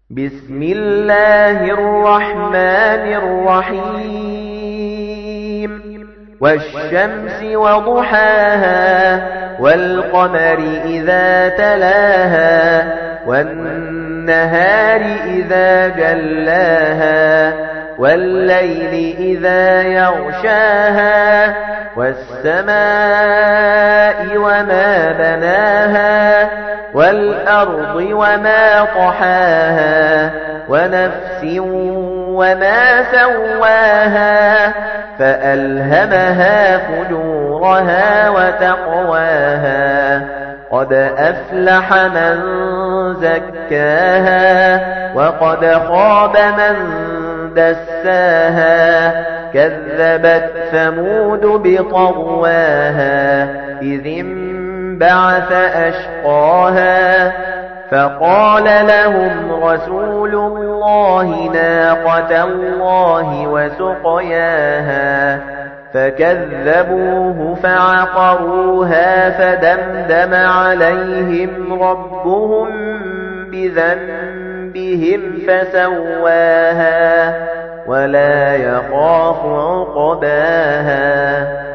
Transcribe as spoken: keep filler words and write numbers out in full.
بسم الله الرحمن الرحيم والشمس وضحاها والقمر إذا تلاها والنهار إذا جلاها والليل إذا يغشاها والسماء وما بناها والأرض وما طحاها ونفس وما سواها فألهمها فجورها وتقواها قد أفلح من زكاها وقد خاب من دساها كذبت ثمود بطغواها إذ انبعث أشقاها فقال لهم رسول الله ناقة الله وسقياها فكذبوه فعقروها فدمدم عليهم ربهم بذنبهم فسواها ولا يخاف عقباها